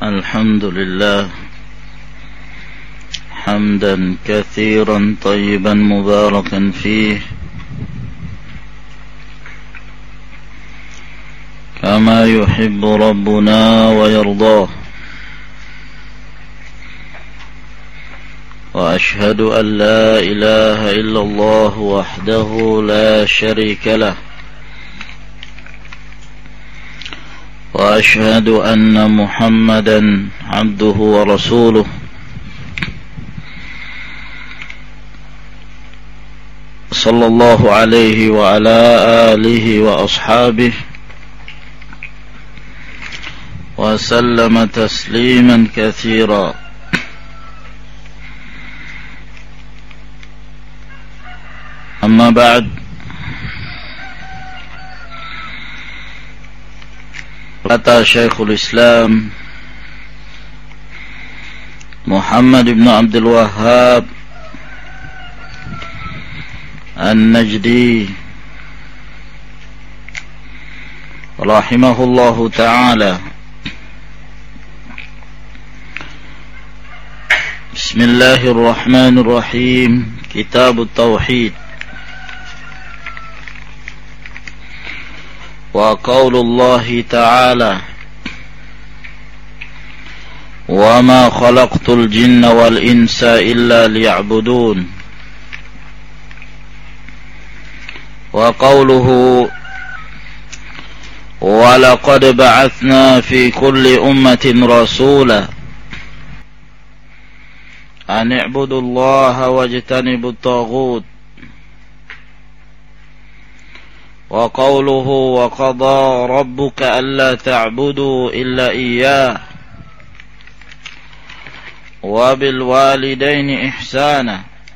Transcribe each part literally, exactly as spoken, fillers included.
الحمد لله حمدا كثيرا طيبا مباركا فيه كما يحب ربنا ويرضاه، وأشهد أن لا إله إلا الله وحده لا شريك له، وأشهد أن محمدا عبده ورسوله صلى الله عليه وعلى آله وأصحابه وسلم تسليما كثيرا. أما بعد، kata Syekhul Islam Muhammad ibn Abdul Wahhab An-Najdi rahimahullahu ta'ala, Bismillahirrahmanirrahim. Kitab Tauhid. Wa qaulullahi ta'ala, wa ma khalaqtul jinna wal insa illa liya'budun. Wa qauluhu, wa laqad ba'athna fi kulli ummatin rasula an i'budullaha wajtanibut taghut. وقوله وقضى ربك ألا تعبدوا إلا إياه وبالوالدين إحسانا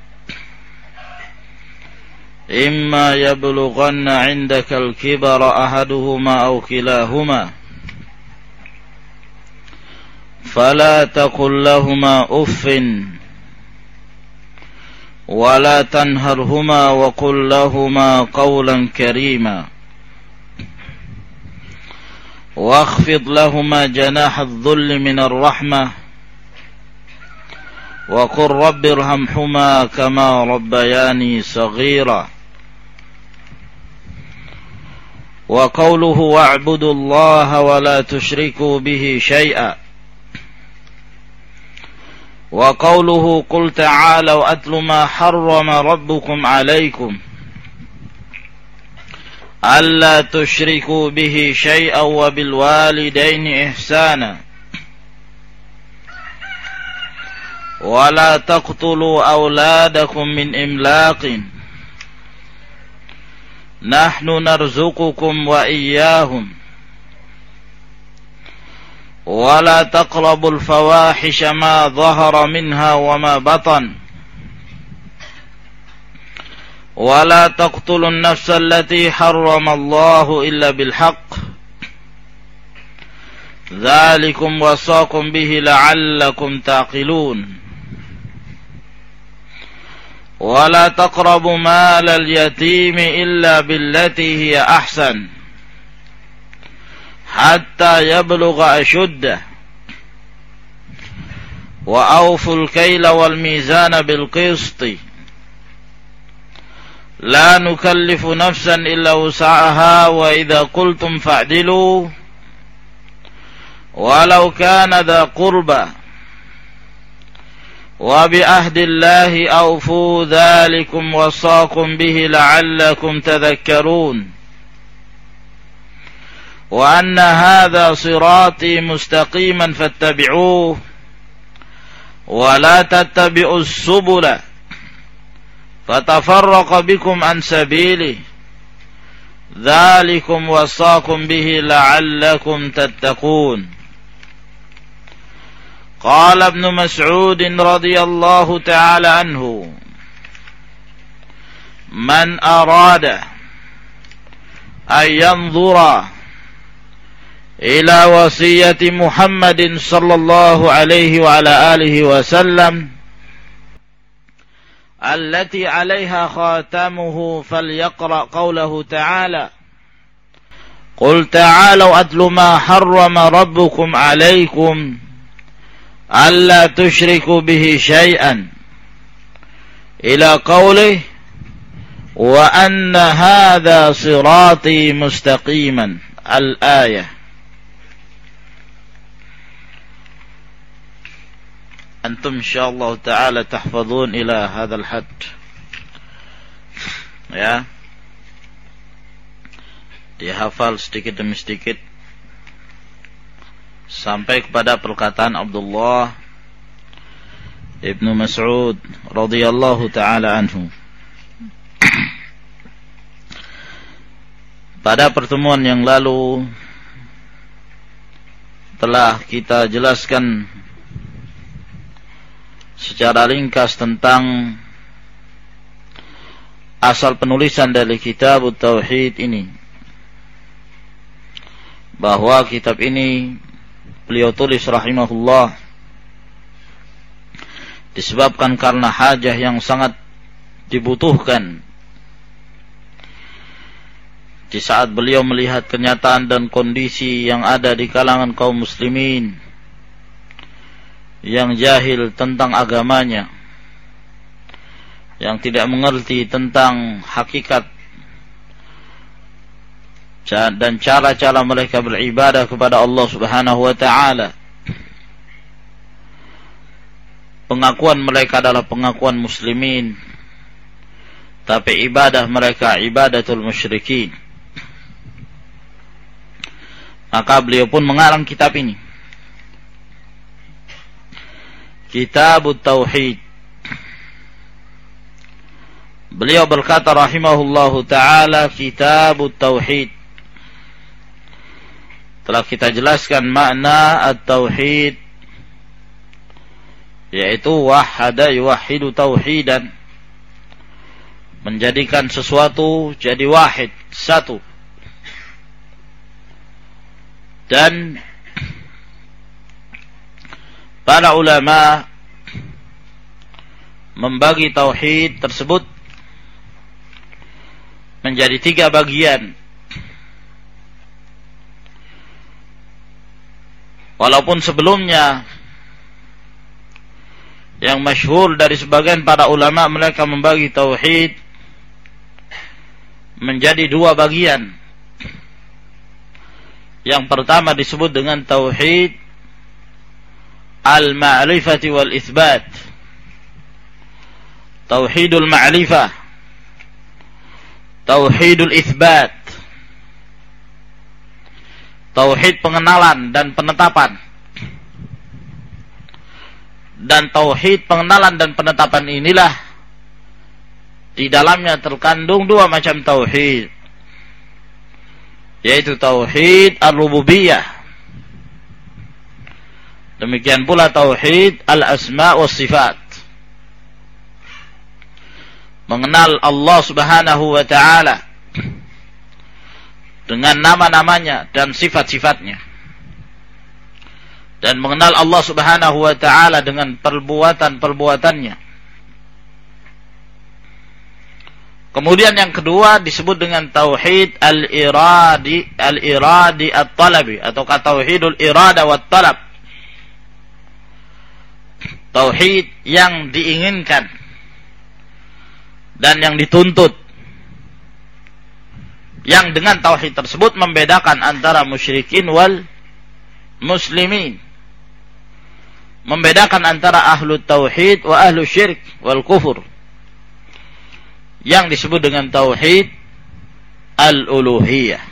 إما يبلغن عندك الكبر أحدهما أو كلاهما فلا تقل لهما أف ولا تنهرهما وقل لهما قولا كريما واخفض لهما جناح الذل من الرحمة وقل رب ارحمهما كما ربياني صغيرا. وقوله واعبدوا الله ولا تشركوا به شيئا. وقوله قل تعالوا أتل ما حرم ربكم عليكم ألا تشركوا به شيئا وبالوالدين إحسانا ولا تقتلوا أولادكم من إملاق نحن نرزقكم وإياهم ولا تقربوا الفواحش ما ظهر منها وما بطن ولا تقتلوا النفس التي حرم الله إلا بالحق ذلكم وصاكم به لعلكم تعقلون ولا تقربوا مال اليتيم إلا بالتي هي أحسن حتى يبلغ أشده وأوفوا الكيل والميزان بالقسط لا نكلف نفسا إلا وسعها وإذا قلتم فاعدلوا ولو كان ذا قربى وبعهد الله أوفوا ذلكم وصاكم به لعلكم تذكرون وأن هذا صراطي مستقيما فاتبعوه ولا تتبعوا السبل فتفرق بكم عن سبيله ذلكم وصاكم به لعلكم تتقون. قال ابن مسعود رضي الله تعالى عنه من أراد أن ينظر إلى وصية محمد صلى الله عليه وعلى آله وسلم التي عليها خاتمه فليقرأ قوله تعالى قل تعالوا أتل ما حرم ربكم عليكم alla tusyriku bihi syai'an ila qawlih wa anna hadha sirati mustaqiman al-ayah. Antum insyaallah ta'ala tahfazun ila hadzal hadd. Ya, dihafal sedikit demi sedikit sampai kepada perkataan Abdullah Ibnu Mas'ud radhiyallahu ta'ala anhu. Pada pertemuan yang lalu telah kita jelaskan secara ringkas tentang asal penulisan dari kitab Tauhid ini, bahwa kitab ini beliau tulis rahimahullah disebabkan karena hajah yang sangat dibutuhkan di saat beliau melihat kenyataan dan kondisi yang ada di kalangan kaum muslimin yang jahil tentang agamanya, yang tidak mengerti tentang hakikat dan cara-cara mereka beribadah kepada Allah Subhanahu wa ta'ala. Pengakuan mereka adalah pengakuan muslimin, tapi ibadah mereka ibadatul musyrikin. Maka beliau pun mengarang kitab ini, Kitabut Tauhid. Beliau berkata rahimahullahu ta'ala, Kitabut Tauhid. Telah kita jelaskan makna at-tauhid, yaitu wahada yuwahidu tauhidan, menjadikan sesuatu jadi wahid, satu. Dan para ulama membagi tauhid tersebut menjadi tiga bagian. Walaupun sebelumnya yang masyhur dari sebagian para ulama, mereka membagi tauhid menjadi dua bagian. Yang pertama disebut dengan tauhid al-ma'rifati wal itsbat. Tauhidul ma'rifah, tauhidul itsbat. Tauhid pengenalan dan penetapan. Dan tauhid pengenalan dan penetapan inilah di dalamnya terkandung dua macam tauhid, yaitu tauhid ar-rububiyah, demikian pula tauhid al-asma' was sifat, mengenal Allah Subhanahu wa ta'ala dengan nama-namanya dan sifat-sifatnya, dan mengenal Allah Subhanahu wa ta'ala dengan perbuatan-perbuatannya. Kemudian yang kedua disebut dengan tauhid al-iradi, al-iradi at-talabi, atau tauhidul irada wat talab. Tauhid yang diinginkan dan yang dituntut, yang dengan tauhid tersebut membedakan antara musyrikin wal muslimin, membedakan antara ahlu tauhid wa ahlu syirik wal kufur, yang disebut dengan tauhid al-uluhiyah,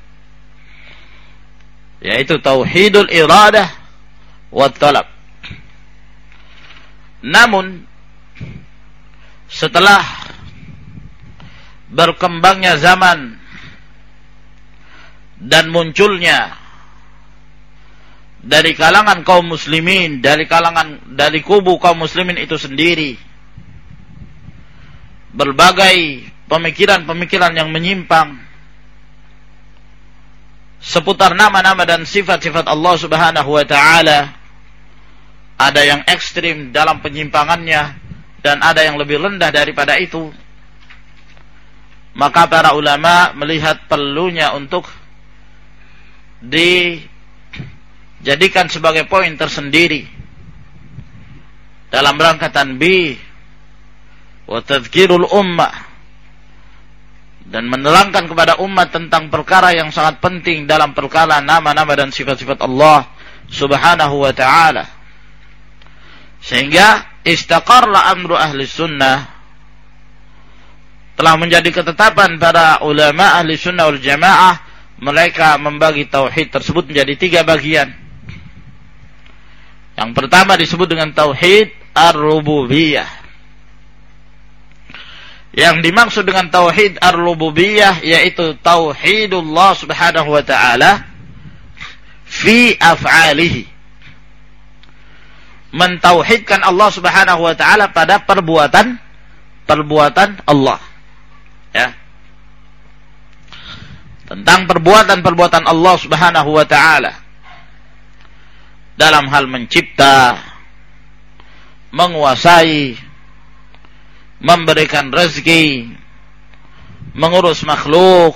yaitu tauhidul iradah wat talab. Namun setelah berkembangnya zaman dan munculnya dari kalangan kaum muslimin, dari kalangan dari kubu kaum muslimin itu sendiri, berbagai pemikiran-pemikiran yang menyimpang seputar nama-nama dan sifat-sifat Allah Subhanahu wa ta'ala. Ada yang ekstrim dalam penyimpangannya dan ada yang lebih rendah daripada itu. Maka para ulama melihat perlunya untuk dijadikan sebagai poin tersendiri dalam rangka tanbih wa tadhkirul ummah, dan menerangkan kepada umat tentang perkara yang sangat penting dalam perkara nama-nama dan sifat-sifat Allah Subhanahu wa ta'ala. Sehingga istaqarra amru ahli sunnah, telah menjadi ketetapan para ulama ahli sunnah wal jamaah, mereka membagi tauhid tersebut menjadi tiga bagian. Yang pertama disebut dengan tauhid ar-rububiyah. Yang dimaksud dengan tauhid ar-rububiyah yaitu tauhidullah subhanahu wa ta'ala fi af'alihi, mentauhidkan Allah subhanahu wa ta'ala pada perbuatan perbuatan Allah, ya, tentang perbuatan-perbuatan Allah subhanahu wa ta'ala dalam hal mencipta, menguasai, memberikan rezeki, mengurus makhluk,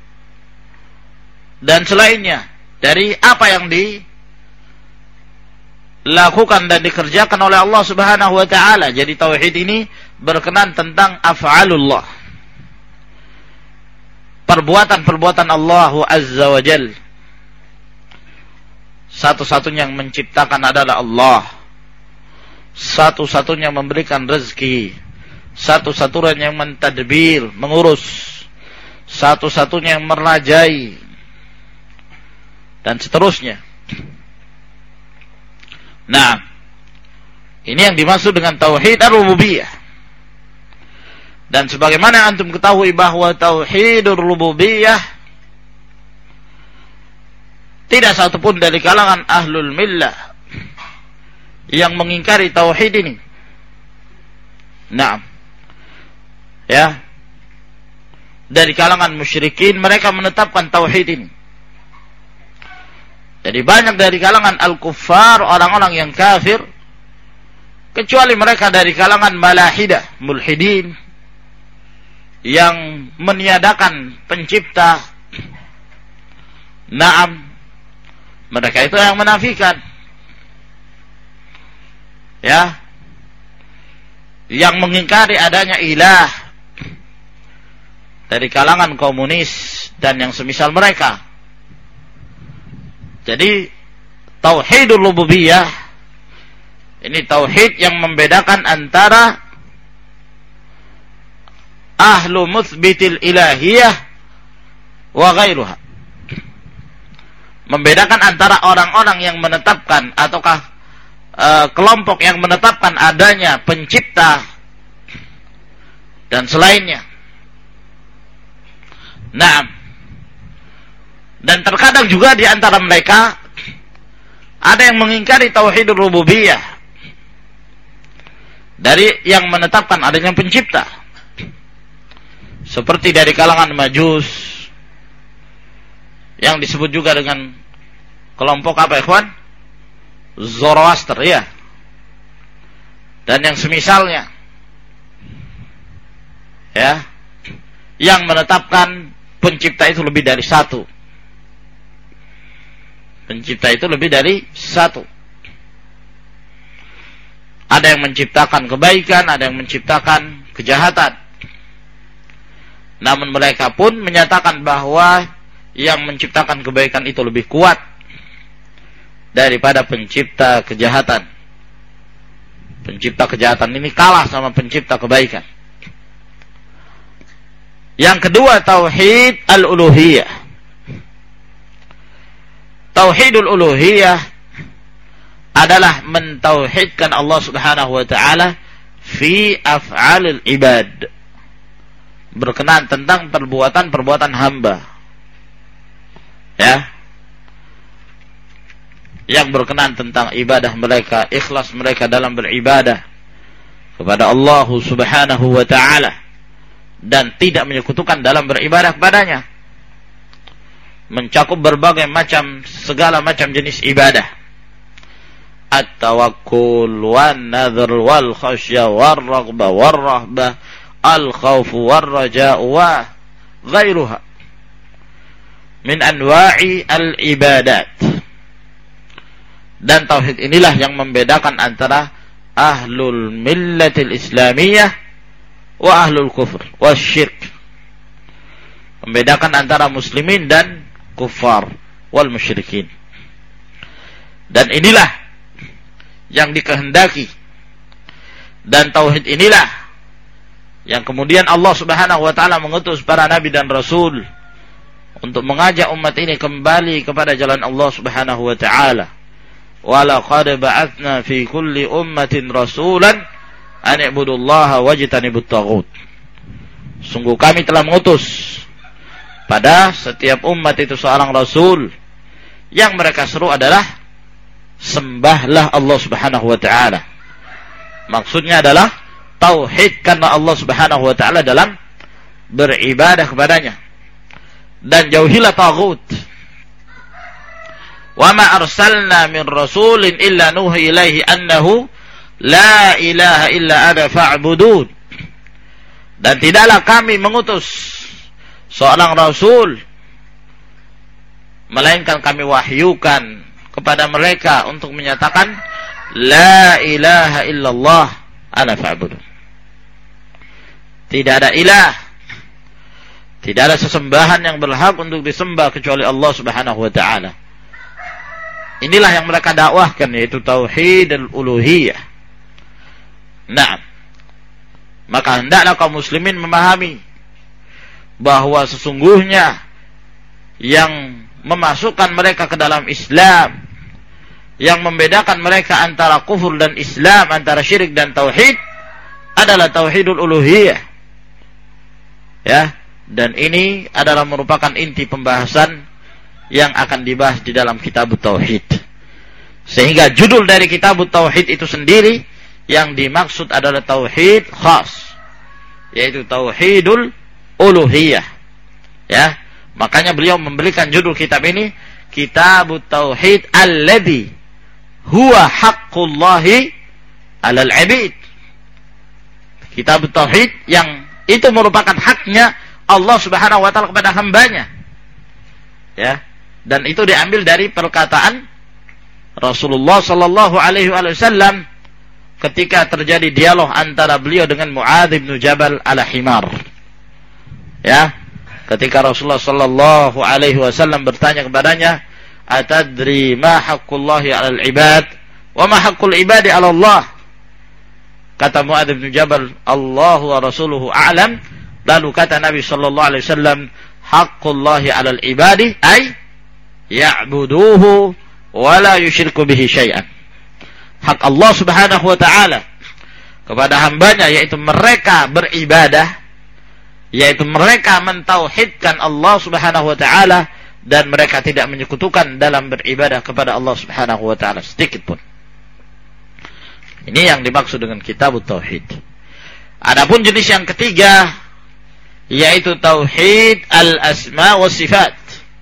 dan selainnya dari apa yang dilakukan dan dikerjakan oleh Allah Subhanahu wa ta'ala. Jadi tauhid ini berkenan tentang af'alullah, perbuatan-perbuatan Allah Azza wa Jal. Satu-satunya yang menciptakan adalah Allah, satu-satunya yang memberikan rezeki, satu-satunya yang mentadbir, mengurus, satu-satunya yang merajai, dan seterusnya. Nah, ini yang dimaksud dengan tauhid ar-rububiyah. Dan sebagaimana antum ketahui bahwa tauhidur rububiyah tidak satupun dari kalangan ahlul millah yang mengingkari tauhid ini. Nah, ya, dari kalangan musyrikin mereka menetapkan tauhid ini. Jadi banyak dari kalangan al-kuffar, orang-orang yang kafir, kecuali mereka dari kalangan malahidah, mulhidin, yang meniadakan pencipta. Naam, mereka itu yang menafikan, ya, yang mengingkari adanya ilah, dari kalangan komunis dan yang semisal mereka. Jadi tauhidul rububiyah ini tauhid yang membedakan antara ahlu muthbitil ilahiyah wa ghairuha, membedakan antara orang-orang yang menetapkan ataukah uh, kelompok yang menetapkan adanya pencipta dan selainnya. Nah, dan terkadang juga di antara mereka ada yang mengingkari tauhidur rububiyah, dari yang menetapkan adanya pencipta, seperti dari kalangan Majus, yang disebut juga dengan kelompok apa, ikhwan? Zoroaster, ya, dan yang semisalnya, ya, yang menetapkan pencipta itu lebih dari satu. Pencipta itu lebih dari satu. Ada yang menciptakan kebaikan, ada yang menciptakan kejahatan. Namun mereka pun menyatakan bahwa yang menciptakan kebaikan itu lebih kuat daripada pencipta kejahatan. Pencipta kejahatan ini kalah sama pencipta kebaikan. Yang kedua, tauhid al-uluhiyah. Tauhidul uluhiyah adalah mentauhidkan Allah Subhanahu wa ta'ala fi af'alil ibad, berkenaan tentang perbuatan-perbuatan hamba, ya, yang berkenaan tentang ibadah mereka, ikhlas mereka dalam beribadah kepada Allah Subhanahu wa ta'ala, dan tidak menyekutukan dalam beribadah kepadanya, mencakup berbagai macam, segala macam jenis ibadah. At-tawakkul wan nadhr wal khasyah war raghbah war rahbah al khauf war raja wa ghairuha min anwa'i al ibadat. Dan tauhid inilah yang membedakan antara ahlul millatil islamiyah wa ahlul kufr wa syirk. Membedakan antara muslimin dan kufar wal musyrikin. Dan inilah yang dikehendaki, dan tauhid inilah yang kemudian Allah Subhanahu wa taala mengutus para nabi dan rasul untuk mengajak umat ini kembali kepada jalan Allah Subhanahu wa taala. Wa laqad ba'atsna fi kulli ummatin rasulan an i'budullaha wajtanibut taghut. Sungguh kami telah mengutus pada setiap umat itu seorang rasul yang mereka seru adalah sembahlah Allah Subhanahu wa taala. Maksudnya adalah tauhidkanlah Allah Subhanahu wa taala dalam beribadah kepadanya, dan jauhilah taghut. Wa ma arsalna min rasulin illa nuhi ilaihi annahu la ilaha illa ana fa'budun. Dan tidaklah kami mengutus seorang rasul melainkan kami wahyukan kepada mereka untuk menyatakan la ilaha illallah ana fa'budun. Tidak ada ilah, tidak ada sesembahan yang berhak untuk disembah kecuali Allah Subhanahu wa taala. Inilah yang mereka dakwahkan, yaitu tauhid al-uluhiyah. Nah, maka hendaklah kaum muslimin memahami bahwa sesungguhnya yang memasukkan mereka ke dalam Islam, yang membedakan mereka antara kufur dan Islam, antara syirik dan tauhid, adalah tauhidul uluhiyah. Ya, dan ini adalah merupakan inti pembahasan yang akan dibahas di dalam kitab tauhid. Sehingga judul dari kitab tauhid itu sendiri yang dimaksud adalah tauhid khas, yaitu tauhidul uluhiyah. Ya, makanya beliau memberikan judul kitab ini Kitab Tauhid alladzi huwa haqqullahi 'alal 'abid. Kitab tauhid yang itu merupakan haknya Allah Subhanahu wa taala kepada hambanya. Ya, dan itu diambil dari perkataan Rasulullah sallallahu alaihi wasallam ketika terjadi dialog antara beliau dengan Mu'adz bin Jabal al-Himar. Ya, ketika Rasulullah sallallahu alaihi wasallam bertanya kepadanya, "Atadri ma haqqullahi 'alal 'ibad wa ma haqqul 'ibadi 'ala Allah?" Kata Mu'adz bin Jabal, "Allahu wa rasuluhu a'lam." Lalu kata Nabi sallallahu alaihi wasallam, "Haqqullahi 'alal 'ibadi ay ya'buduhu wa la yusyriku bihi syai'an." Hak Allah Subhanahu wa taala kepada hambanya, yaitu mereka beribadah, yaitu mereka mentauhidkan Allah Subhanahu wa taala, dan mereka tidak menyekutukan dalam beribadah kepada Allah Subhanahu wa taala sedikit pun. Ini yang dimaksud dengan kitab tauhid. Adapun jenis yang ketiga, yaitu tauhid al-asma wa sifat.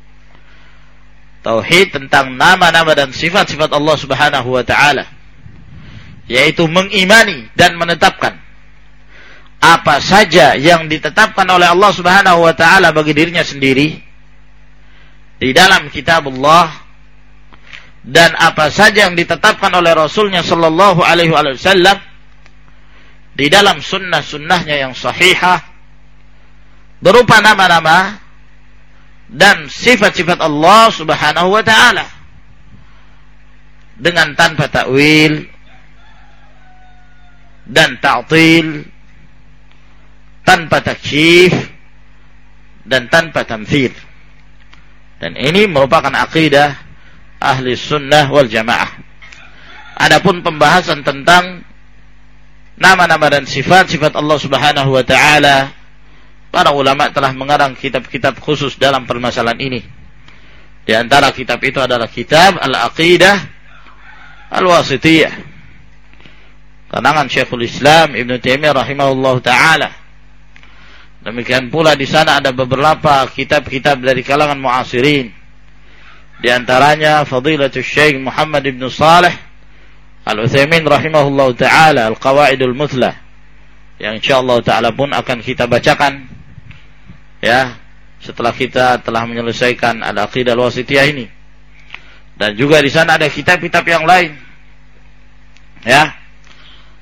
Tauhid tentang nama-nama dan sifat-sifat Allah Subhanahu wa taala, yaitu mengimani dan menetapkan apa saja yang ditetapkan oleh Allah Subhanahu wa taala bagi dirinya sendiri di dalam kitab Allah, dan apa saja yang ditetapkan oleh Rasulnya sallallahu alaihi wasallam di dalam sunnah-sunnahnya yang sahihah, berupa nama-nama dan sifat-sifat Allah Subhanahu wa taala, dengan tanpa takwil dan ta'til, tanpa takyif dan tanpa tamthil. Dan ini merupakan akidah ahli sunnah wal jamaah. Adapun pembahasan tentang nama-nama dan sifat-sifat Allah Subhanahu wa taala, para ulama telah mengarang kitab-kitab khusus dalam permasalahan ini. Di antara kitab itu adalah kitab Al-Aqidah Al-Wasithiyah, karangan Syekhul Islam Ibn Taimiyah rahimahullahu taala. Demikian pula di sana ada beberapa kitab-kitab dari kalangan muasirin. Di antaranya Fadilatul Syekh Muhammad ibn Salih Al-Utsaimin rahimahullahu taala Al-Qawaidul Muthlah, yang insyaallah taala pun akan kita bacakan ya setelah kita telah menyelesaikan Al-Aqidah Al-Wasithiyah ini. Dan juga di sana ada kitab-kitab yang lain. Ya.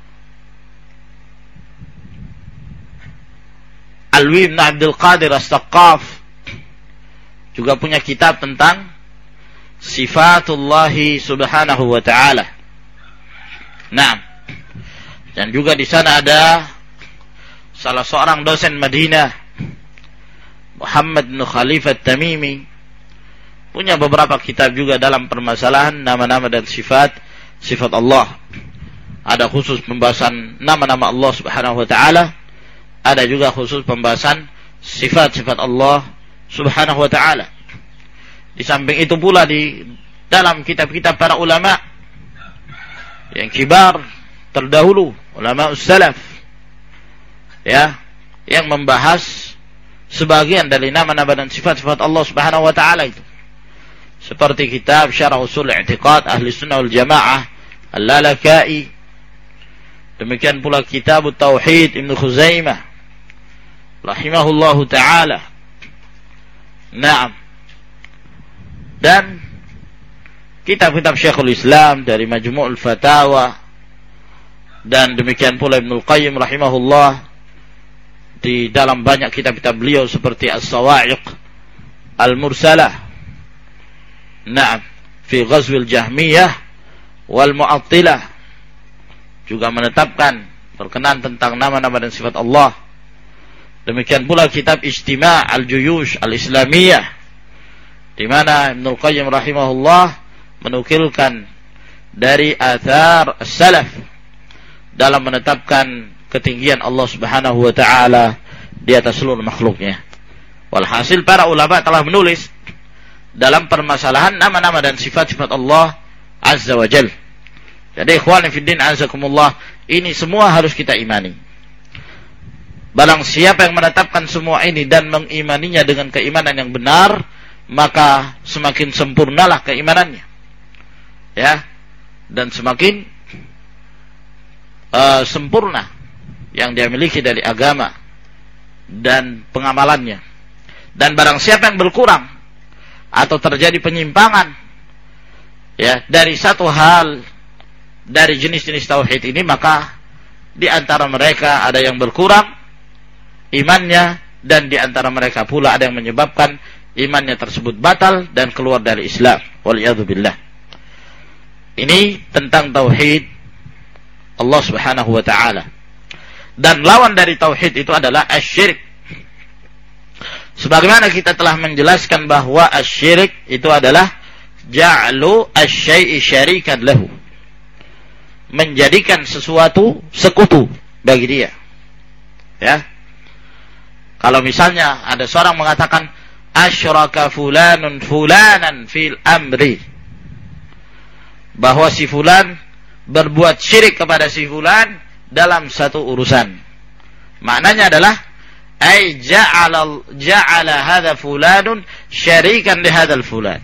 Alwi bin Abdul Qadir As-Saqqaf juga punya kitab tentang Sifatullahi Subhanahu wa Ta'ala. Nah, dan juga di sana ada salah seorang dosen Madinah, Muhammad bin Khalifah Tamimi, punya beberapa kitab juga dalam permasalahan nama-nama dan sifat sifat Allah. Ada khusus pembahasan nama-nama Allah Subhanahu wa Ta'ala, ada juga khusus pembahasan sifat-sifat Allah Subhanahu wa Ta'ala. Di samping itu pula di dalam kitab-kitab para ulama yang kibar terdahulu, ulama salaf, ya, yang membahas sebagian dari nama-nama dan sifat-sifat Allah Subhanahu wa Ta'ala itu. Seperti kitab Syarah Usul I'tiqad Ahli Sunnah wal Jamaah Al-Lalaka'i. Demikian pula kitab Tauhid Ibn Khuzaimah rahimahullahu ta'ala. Naam. Dan kitab-kitab Syekhul Islam dari Majmu'ul Fatawa, dan demikian pula Ibnul Qayyim rahimahullah di dalam banyak kitab-kitab beliau seperti As-Sawa'iq Al-Mursalah, Naam, fi Ghazwil Jahmiyah wal Mu'attilah, juga menetapkan berkenaan tentang nama-nama dan sifat Allah. Demikian pula kitab Ijtima' Al-Juyush Al-Islamiyah, di mana Ibnul Qayyim rahimahullah menukilkan dari athar salaf dalam menetapkan ketinggian Allah Subhanahu wa Ta'ala di atas seluruh makhluknya. Walhasil para ulama telah menulis dalam permasalahan nama-nama dan sifat-sifat Allah Azza wa Jal. Jadi ikhwani fiddin azakumullah, ini semua harus kita imani. Barang siapa yang menetapkan semua ini dan mengimaninya dengan keimanan yang benar, maka semakin sempurnalah keimanannya, ya, dan semakin uh, sempurna yang dia miliki dari agama dan pengamalannya. Dan barang siapa yang berkurang atau terjadi penyimpangan, ya, dari satu hal dari jenis-jenis tauhid ini, maka di antara mereka ada yang berkurang imannya, dan di antara mereka pula ada yang menyebabkan imannya tersebut batal dan keluar dari Islam. Waliyadzubillah. Ini tentang tauhid Allah Subhanahu wa Ta'ala. Dan lawan dari tauhid itu adalah asyirik. Sebagaimana kita telah menjelaskan bahwa asyirik itu adalah ja'lu asy-syai'i syarikan lahu, menjadikan sesuatu sekutu bagi dia. Ya. Kalau misalnya ada seorang mengatakan asyraka fulanun fulanan fil amri, bahwa si fulan berbuat syirik kepada si fulan dalam satu urusan, maknanya adalah ay ja'ala ja'ala hadza fulanun syarikan li hadzal fulan,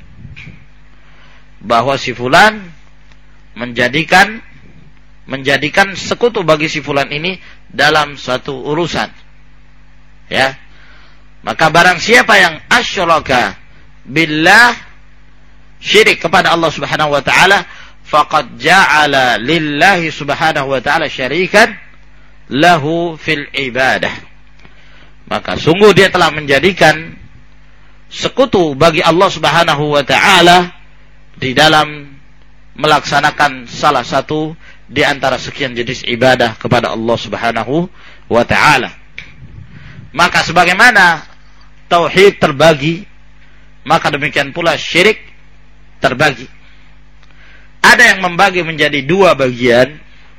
bahwa si fulan menjadikan menjadikan sekutu bagi si fulan ini dalam satu urusan. Ya, maka barang siapa yang asyraka billah, syirik kepada Allah Subhanahu wa Ta'ala, faqad ja'ala lillahi Subhanahu wa Ta'ala syarikan lahu fil ibadah, maka sungguh dia telah menjadikan sekutu bagi Allah Subhanahu wa Ta'ala di dalam melaksanakan salah satu di antara sekian jenis ibadah kepada Allah Subhanahu wa Ta'ala. Maka sebagaimana tauhid terbagi, maka demikian pula syirik terbagi. Ada yang membagi menjadi dua bagian,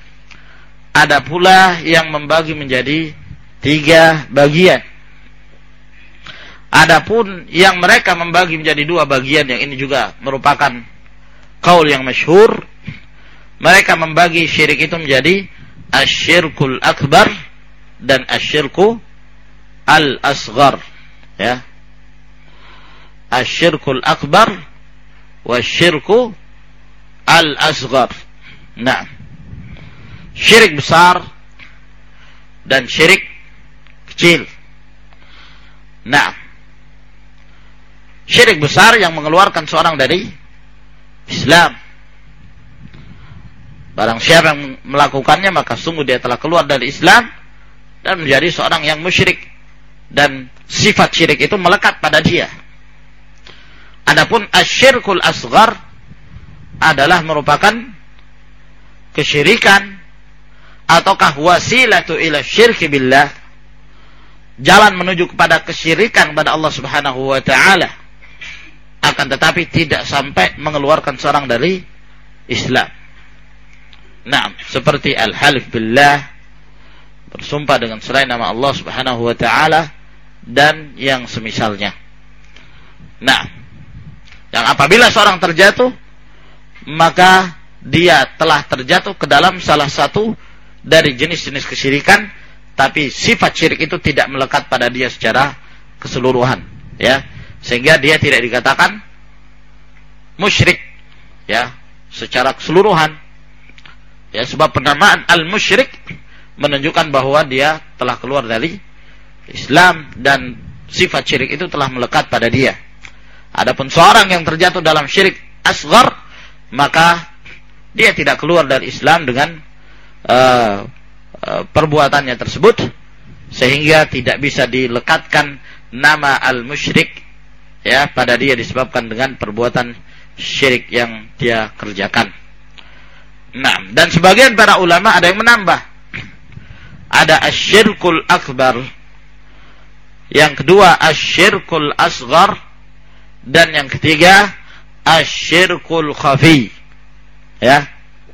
ada pula yang membagi menjadi tiga bagian. Adapun yang mereka membagi menjadi dua bagian, yang ini juga merupakan qaul yang masyhur, mereka membagi syirik itu menjadi asyirkul akbar dan asyirku al-asghar, ya, asyirkul akbar wa syirku al-asghar. Nah, syirik besar dan syirik kecil. Nah, syirik besar yang mengeluarkan seorang dari Islam, barang siapa yang melakukannya maka sungguh dia telah keluar dari Islam dan menjadi seorang yang musyrik dan sifat syirik itu melekat pada dia. Adapun asyirkul asghar adalah merupakan kesyirikan ataukah wasilatu ila syirki billah, jalan menuju kepada kesyirikan pada Allah Subhanahu wa taala, akan tetapi tidak sampai mengeluarkan seorang dari Islam. Nah, seperti al-halif billah, bersumpah dengan selain nama Allah Subhanahu wa taala, dan yang semisalnya. Nah, yang apabila seorang terjatuh, maka dia telah terjatuh ke dalam salah satu dari jenis-jenis kesyirikan, tapi sifat syirik itu tidak melekat pada dia secara keseluruhan, ya, sehingga dia tidak dikatakan musyrik, ya, secara keseluruhan, ya, sebab penamaan al-musyrik menunjukkan bahwa dia telah keluar dari Islam dan sifat syirik itu telah melekat pada dia. Adapun seorang yang terjatuh dalam syirik asghar, maka dia tidak keluar dari Islam dengan uh, uh, perbuatannya tersebut, sehingga tidak bisa dilekatkan nama al-musyrik, ya, pada dia disebabkan dengan perbuatan syirik yang dia kerjakan. Nah, dan sebagian para ulama ada yang menambah, ada asyirkul akbar, yang kedua asyirkul asghar, dan yang ketiga asyirkul khafi, ya,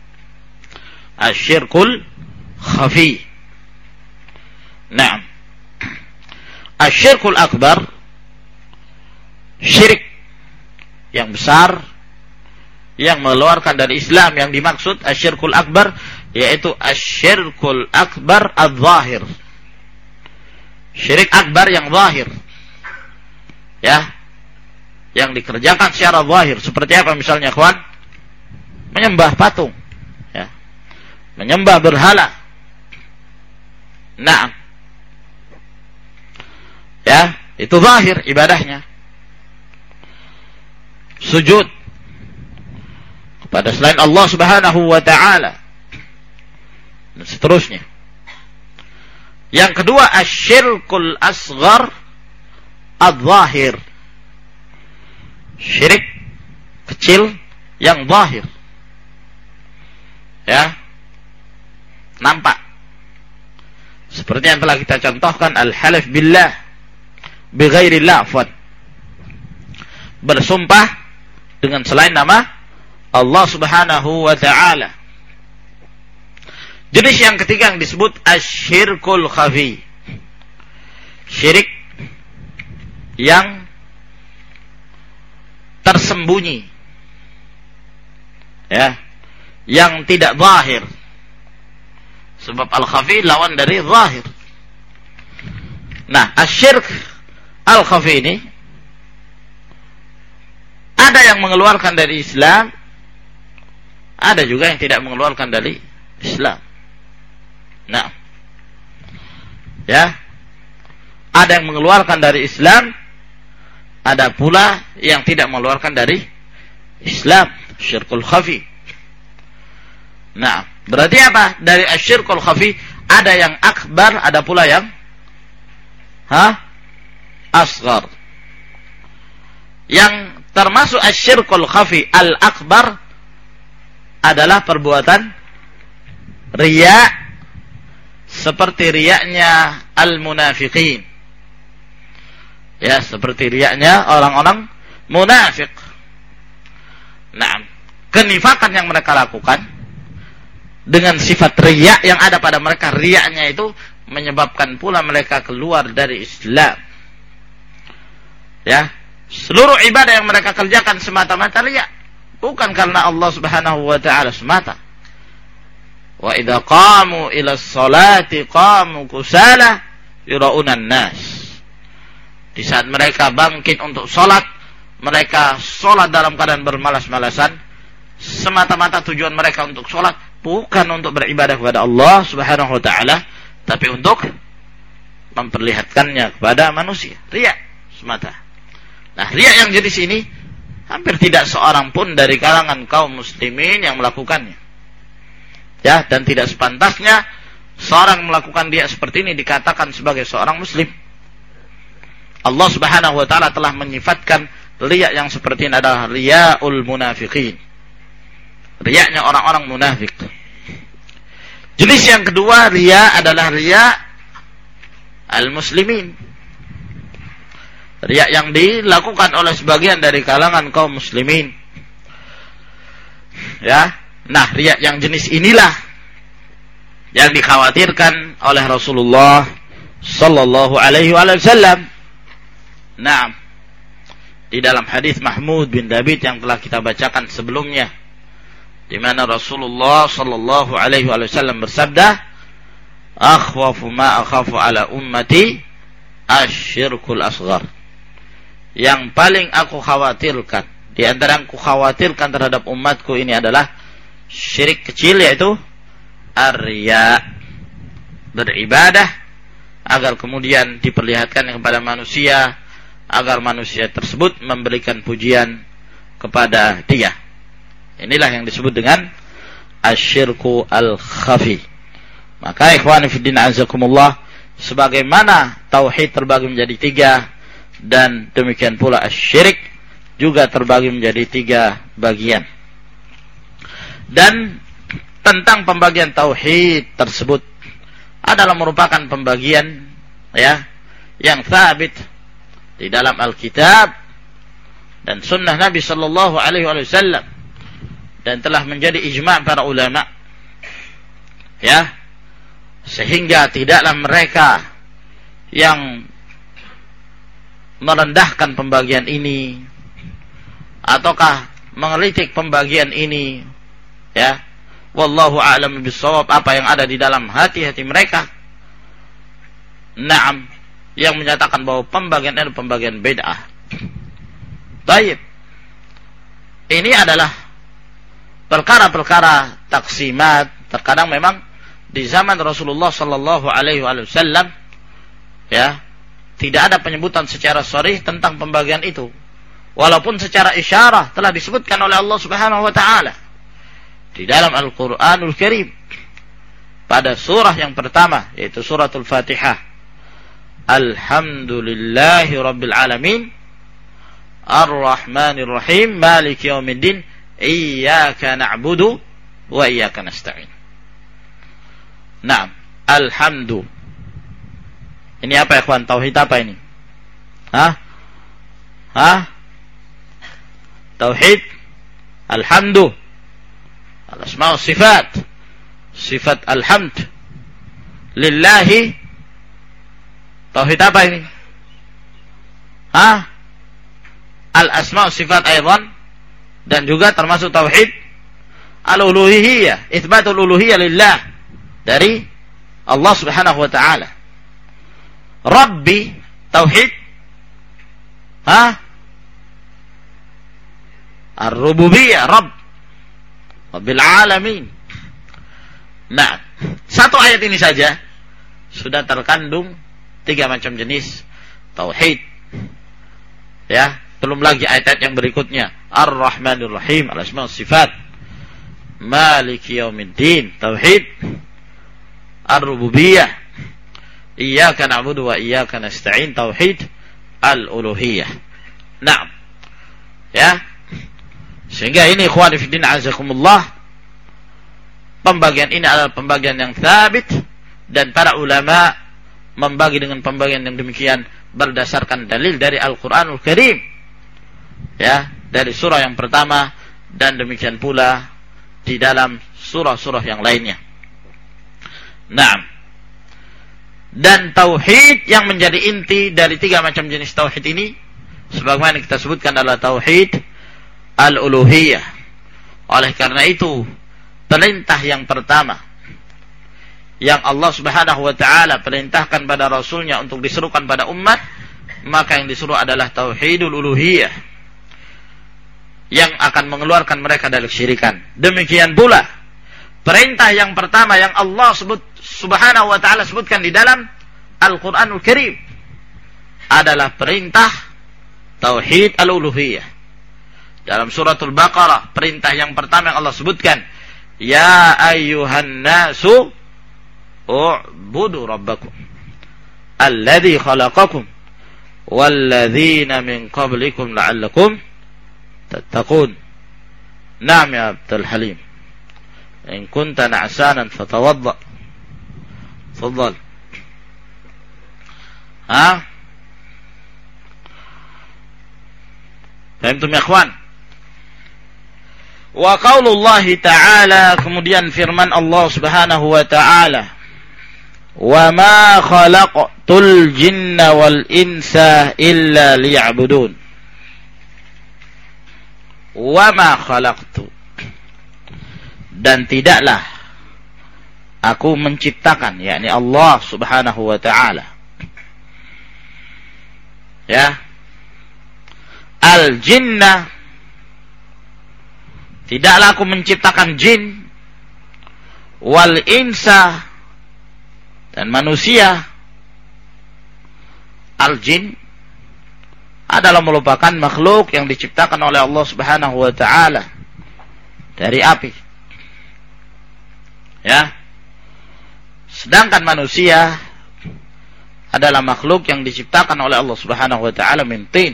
asyirkul khafi. Nah, asyirkul akbar, syirik yang besar yang mengeluarkan dari Islam, yang dimaksud asyirkul akbar yaitu asyirkul akbar adz-zahir, syirik akbar yang zahir, ya, yang dikerjakan secara zahir. Seperti apa misalnya, kawan? Menyembah patung, ya, menyembah berhala. Nah, ya, itu zahir ibadahnya. Sujud kepada selain Allah Subhanahu wa taala, dan seterusnya. Yang kedua asyirkul asghar adz-zahir, syirik kecil yang zahir, ya, nampak. Seperti yang telah kita contohkan, al-halif billah bighairillah, bersumpah dengan selain nama Allah Subhanahu wa ta'ala. Jenis yang ketiga yang disebut asyirkul khafi, syirik yang tersembunyi, ya, yang tidak zahir. Sebab al-khafi lawan dari zahir. Nah, asyirk al-khafi ini ada yang mengeluarkan dari Islam, ada juga yang tidak mengeluarkan dari Islam. Nah, ya, ada yang mengeluarkan dari Islam, ada pula yang tidak mengeluarkan dari Islam, syirkul khafi. Nah, berarti apa? Dari asyirkul khafi ada yang akbar, ada pula yang ha? asghar. Yang termasuk asyirkul khafi al-akbar adalah perbuatan riya, seperti riyaknya al-munafiqin, ya, seperti riyaknya orang-orang munafik. Nah, kenifakan yang mereka lakukan dengan sifat riya yang ada pada mereka, riyaknya itu menyebabkan pula mereka keluar dari Islam, ya. Seluruh ibadah yang mereka kerjakan semata-mata riya, bukan karena Allah Subhanahu wa taala semata. Wa idza qamu ila sholati qamu kusala yuraunan nas. Di saat mereka bangkit untuk salat, mereka salat dalam keadaan bermalas-malasan, semata-mata tujuan mereka untuk salat bukan untuk beribadah kepada Allah Subhanahu wa taala, tapi untuk memperlihatkannya kepada manusia, riya semata. Nah, riya yang jenis ini hampir tidak seorang pun dari kalangan kaum muslimin yang melakukannya, ya, dan tidak sepantasnya seorang melakukan dia seperti ini dikatakan sebagai seorang muslim. Allah Subhanahu wa taala telah menyifatkan riya yang seperti ini adalah riyaul munafiqin. Riyanya orang-orang munafik. Jenis yang kedua riya adalah riya al-muslimin. Riya yang dilakukan oleh sebagian dari kalangan kaum muslimin. Ya. Nah, riya yang jenis inilah yang dikhawatirkan oleh Rasulullah sallallahu alaihi wasallam. Nah, di dalam hadis Mahmud bin David yang telah kita bacakan sebelumnya, di mana Rasulullah sallallahu alaihi wasallam bersabda, "Akhwafu ma akhafu ala ummati asyirkul asghar." Yang paling aku khawatirkan, di antara yang aku khawatirkan terhadap umatku ini adalah syirik kecil, yaitu ar-riya, beribadah agar kemudian diperlihatkan kepada manusia, agar manusia tersebut memberikan pujian kepada dia. Inilah yang disebut dengan asyirku al-khafi. Maka ikhwani fiddin azakumullah, sebagaimana tauhid terbagi menjadi tiga, dan demikian pula asyirik juga terbagi menjadi tiga bagian. Dan tentang pembagian tauhid tersebut adalah merupakan pembagian ya yang sabit di dalam Alkitab dan sunnah Nabi sallallahu alaihi wasallam, dan telah menjadi ijma' para ulama, ya, sehingga tidaklah mereka yang merendahkan pembagian ini ataukah mengkritik pembagian ini, ya, wallahu a'lam bishawab, apa yang ada di dalam hati-hati mereka. Naam, yang menyatakan bahwa pembagian itu pembagian bid'ah. Baik. Ini adalah perkara-perkara taksimat. Terkadang memang di zaman Rasulullah sallallahu alaihi wasallam, ya, tidak ada penyebutan secara sharih tentang pembagian itu. Walaupun secara isyarah telah disebutkan oleh Allah Subhanahu wa taala di dalam Al-Qur'anul Karim pada surah yang pertama, yaitu suratul Fatihah. Alhamdulillahi rabbil alamin Ar-Rahmanir Rahim Maliki yaumiddin Iyyaka na'budu wa iyyaka nasta'in. Naam, alhamdu. Ini apa ya kawan? Tauhid apa ini? Hah? Hah? Tauhid alhamdu. Al-asma' wa sifat. Sifat alhamd lillahi. Tauhid apa ini? Hah? Al-asma' wa sifat aydan, dan juga termasuk tauhid al-uluhiyah, itsbatul uluhiyah lillah dari Allah Subhanahu wa taala. Rabbi, tauhid ha? Ar-rububiyah, Rabb, Rabbil alamin. Nah, satu ayat ini saja sudah terkandung tiga macam jenis tauhid. Ya, belum lagi ayat yang berikutnya. Ar-Rahmanir Rahim, al-asma' wa sifat. Maliki yaumiddin, tauhid ar-rububiyah. Iyyaka na'budu wa iyyaka nasta'in, tauhid al-uluhiyah. Naam. Ya. Sehingga ini ikhwan fillah azakumullah, pembagian ini adalah pembagian yang sabit, dan para ulama membagi dengan pembagian yang demikian berdasarkan dalil dari Al-Qur'anul Karim. Ya, dari surah yang pertama, dan demikian pula di dalam surah-surah yang lainnya. Naam. Dan tauhid yang menjadi inti dari tiga macam jenis tauhid ini, sebagaimana kita sebutkan, adalah tauhid al-uluhiyah. Oleh karena itu, perintah yang pertama yang Allah Subhanahu wa taala perintahkan pada Rasulnya untuk diserukan pada umat, maka yang disuruh adalah tauhidul uluhiyah, yang akan mengeluarkan mereka dari kesyirikan. Demikian pula perintah yang pertama yang Allah sebut Subhanahu wa taala sebutkan di dalam Al-Qur'anul Karim adalah perintah tauhid al-uluhiyah. Dalam suratul Baqarah, perintah yang pertama yang Allah sebutkan, ya ayyuhan nasu u'budu rabbakum alladzi khalaqakum walladzina min qablikum la'allakum tattaqun. Naam ya Abdul Halim. In kunta na'sanan fatawadda. Tafadhal. Ha? Fahimtum ya ikhwan? Wa qaulullahi ta'ala, kemudian firman Allah Subhanahu wa ta'ala, wa ma khalaqtul jinna wal insa illa liya'budun. Wa ma khalaqtu, dan tidaklah aku menciptakan, yakni Allah Subhanahu wa ta'ala, ya, al jinna, tidaklah aku menciptakan jin, wal insa, dan manusia. Al jin adalah merupakan makhluk yang diciptakan oleh Allah Subhanahu wa ta'ala dari api, ya. Sedangkan manusia adalah makhluk yang diciptakan oleh Allah Subhanahu wa ta'ala min tin.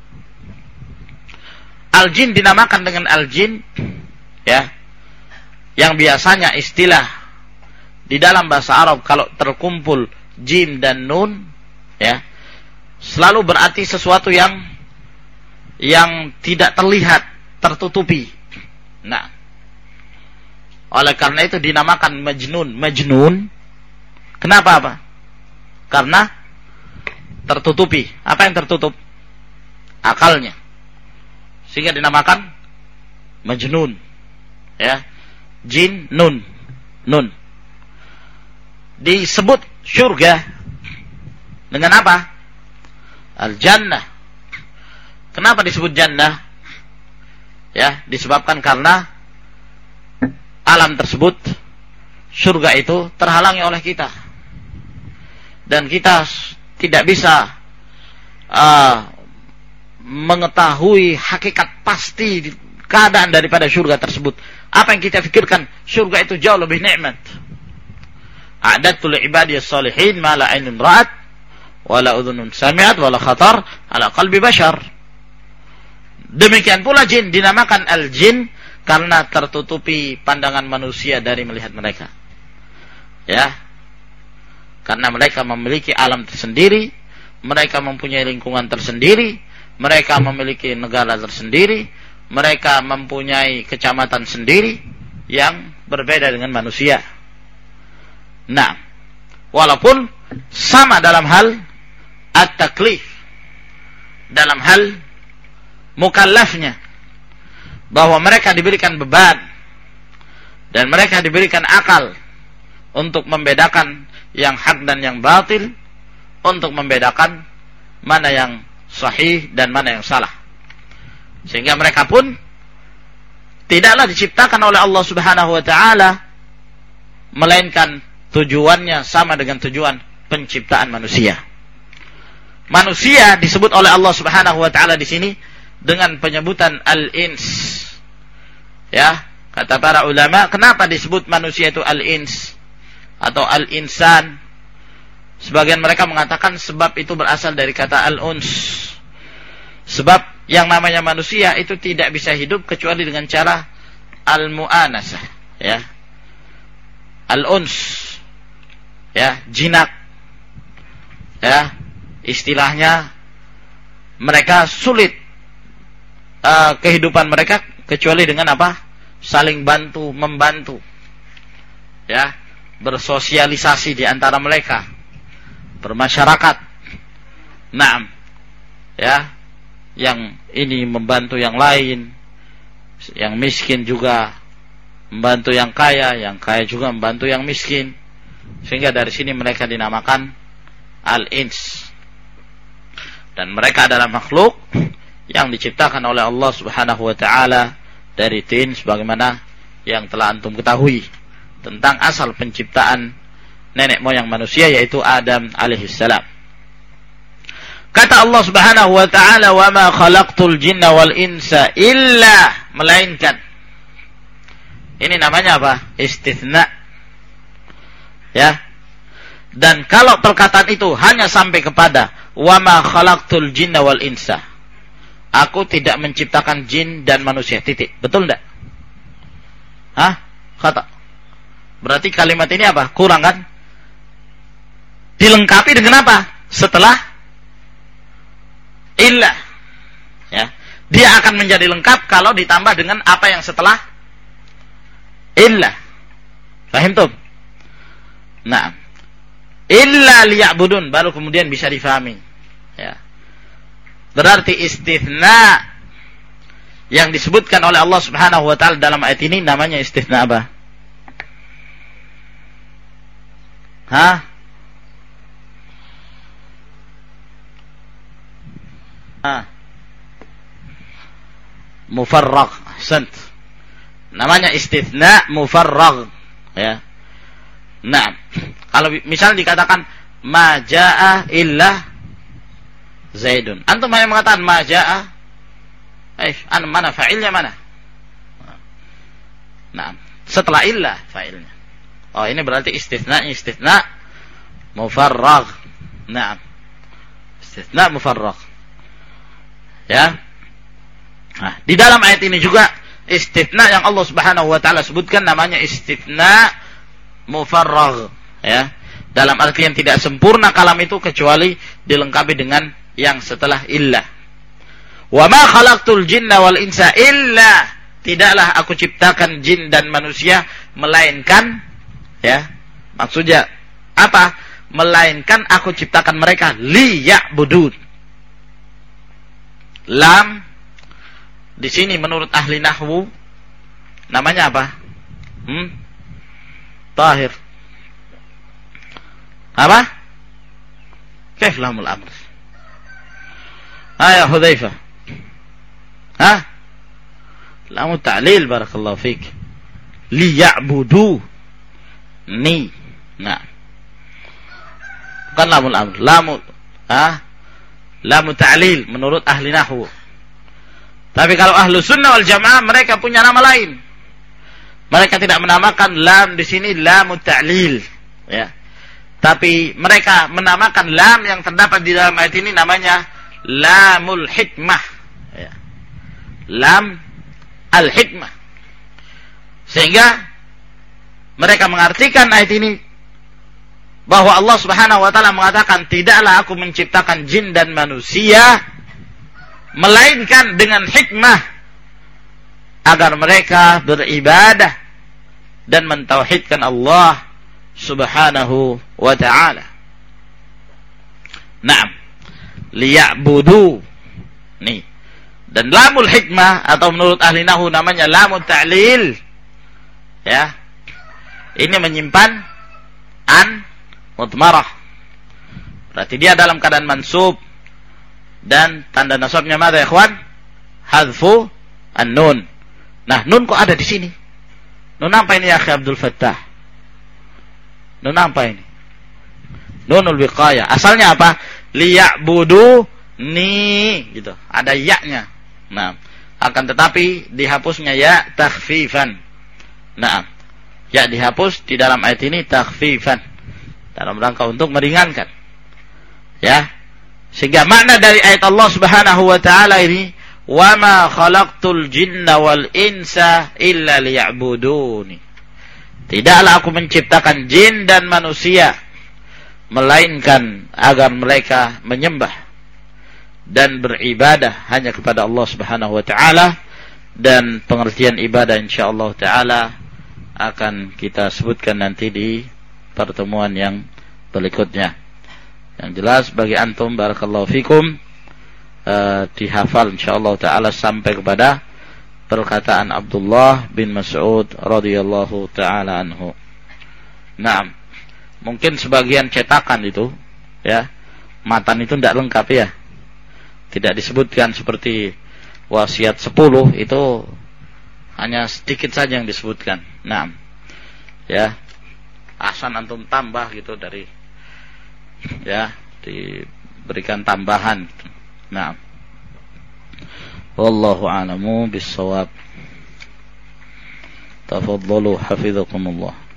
Al-jin dinamakan dengan al-jin, ya, yang biasanya istilah di dalam bahasa Arab kalau terkumpul jim dan nun, ya, selalu berarti sesuatu yang yang tidak terlihat, tertutupi. Nah, oleh karena itu dinamakan majnun. Majnun, kenapa apa? Karena tertutupi. Apa yang tertutup? Akalnya. Sehingga dinamakan majnun, ya. Jin nun, nun. Disebut surga dengan apa? Al-jannah. Kenapa disebut jannah? Ya, disebabkan karena alam tersebut, surga itu terhalangi oleh kita, dan kita tidak bisa uh, mengetahui hakikat pasti keadaan daripada surga tersebut. Apa yang kita pikirkan, surga itu jauh lebih nikmat. A'dadtu li'ibadiyas salihin ma la 'ainun ra'at wa la udhunun sami'at wa la khatar ala qalbi bashar. Demikian pula jin dinamakan al-jin karena tertutupi pandangan manusia dari melihat mereka, ya. Karena mereka memiliki alam tersendiri, mereka mempunyai lingkungan tersendiri, mereka memiliki negara tersendiri, mereka mempunyai kecamatan sendiri yang berbeda dengan manusia. Nah, walaupun sama dalam hal at-taklif, dalam hal mukallafnya, bahwa mereka diberikan beban dan mereka diberikan akal untuk membedakan yang hak dan yang batil, untuk membedakan mana yang sahih dan mana yang salah. Sehingga mereka pun tidaklah diciptakan oleh Allah Subhanahu wa ta'ala melainkan tujuannya sama dengan tujuan penciptaan manusia. Manusia disebut oleh Allah Subhanahu wa ta'ala di sini dengan penyebutan al-ins. Ya, kata para ulama, kenapa disebut manusia itu al-ins atau al-insan? Sebagian mereka mengatakan sebab itu berasal dari kata al-uns. Sebab yang namanya manusia itu tidak bisa hidup kecuali dengan cara al-mu'anasah, ya. Al-uns, ya, jinak. Ya, istilahnya mereka sulit uh, kehidupan mereka kecuali dengan apa? Saling bantu membantu, ya, bersosialisasi di antara mereka, bermasyarakat. Naam, ya, yang ini membantu yang lain, yang miskin juga membantu yang kaya, yang kaya juga membantu yang miskin, sehingga dari sini mereka dinamakan al-ins. Dan mereka adalah makhluk yang diciptakan oleh Allah Subhanahu wa ta'ala dari tin, sebagaimana yang telah antum ketahui tentang asal penciptaan nenek moyang manusia, yaitu Adam alaihissalam. Kata Allah Subhanahu wa ta'ala, wa ma khalaqtul jinna wal insa illa, melainkan. Ini namanya apa? Istitsna. Ya. Dan kalau perkataan itu hanya sampai kepada wa ma khalaqtul jinna wal insa, aku tidak menciptakan jin dan manusia, titik. Betul enggak? Hah? Kata. Berarti kalimat ini apa? Kurang kan? Dilengkapi dengan apa? Setelah illa. Ya. Dia akan menjadi lengkap kalau ditambah dengan apa yang setelah illa. Fahim tuh? Nah, illa liya'budun, baru kemudian bisa difahami. Ya. Berarti istithna yang disebutkan oleh Allah Subhanahu wa taala dalam ayat ini namanya istithna apa? Hah? Ah. Mufarragh. Sant. Namanya istithna mufarragh, ya. Nah, kalau misal dikatakan ma jaa illa Zaidun. Antum yang mengatakan ma jaa, eh, an mana fa'ilnya mana? Nah, setelah illa fa'ilnya. Oh, ini berarti istithna istithna mufarragh. Nah, istithna mufarragh. Ya. Nah, di dalam ayat ini juga istithna yang Allah Subhanahu wa taala sebutkan namanya istithna mufarragh, ya. Dalam artian tidak sempurna kalam itu kecuali dilengkapi dengan yang setelah illa. Wa ma khalaqtul jinna wal insa illa, tidaklah aku ciptakan jin dan manusia melainkan, ya. Maksudnya apa? Melainkan aku ciptakan mereka liya'budun. Lam di sini menurut ahli nahwu namanya apa? Hmm? Tahir. Apa? Kaif lamul amr? Ah ya Hudzaifah. Hah? Lamut ta'lil, barakallahu fik. Liya'budu. Ni. Nah. Bukan lamul amr, lamul ah lamut ta'lil menurut ahli nahwu. Tapi kalau ahlu sunnah wal jamaah mereka punya nama lain. Mereka tidak menamakan lam di sini lamut ta'lil, ya. Tapi mereka menamakan lam yang terdapat di dalam ayat ini namanya lamul hikmah, ya. Lam al-hikmah. Sehingga mereka mengartikan ayat ini bahwa Allah Subhanahu wa taala mengatakan tidaklah aku menciptakan jin dan manusia melainkan dengan hikmah agar mereka beribadah dan mentauhidkan Allah Subhanahu wa taala. Naam, liya'budu. Nih. Dan lamul hikmah atau menurut ahli nahwu namanya lamut ta'lil. Ya. Ini menyimpan an mudmarah. Berarti dia dalam keadaan mansub dan tanda nasabnya mana ya ikhwan? Hadfu an-nun. Nah, nun kok ada di sini? Nun apa ini ya Akhi Abdul Fattah? Nun apa ini? Nunul wiqayah. Asalnya apa? Liya'budu ni gitu. Ada ya-nya. Nah, akan tetapi dihapusnya ya takhfifan. Nah, ya dihapus di dalam ayat ini takhfifan. Dalam rangka untuk meringankan. Ya. Sehingga makna dari ayat Allah Subhanahu wa taala ini, "Wa ma khalaqtul jinna wal insa illa liya'buduni." Tidaklah aku menciptakan jin dan manusia melainkan agar mereka menyembah dan beribadah hanya kepada Allah Subhanahu wa taala. Dan pengertian ibadah insyaallah taala akan kita sebutkan nanti di pertemuan yang berikutnya. Yang jelas bagi antum barakallahu fikum uh, dihafal insyaallah taala sampai kepada perkataan Abdullah bin Mas'ud radhiyallahu taala anhu. Naam. Mungkin sebagian cetakan itu ya, matan itu tidak lengkap ya. Tidak disebutkan seperti wasiat sepuluh, itu hanya sedikit saja yang disebutkan. Naam. Ya. Ahsan antum tambah gitu dari ya, diberikan tambahan. Nah, wallahu a'lamu bis-shawab. Tafadhalu hafizakumullah.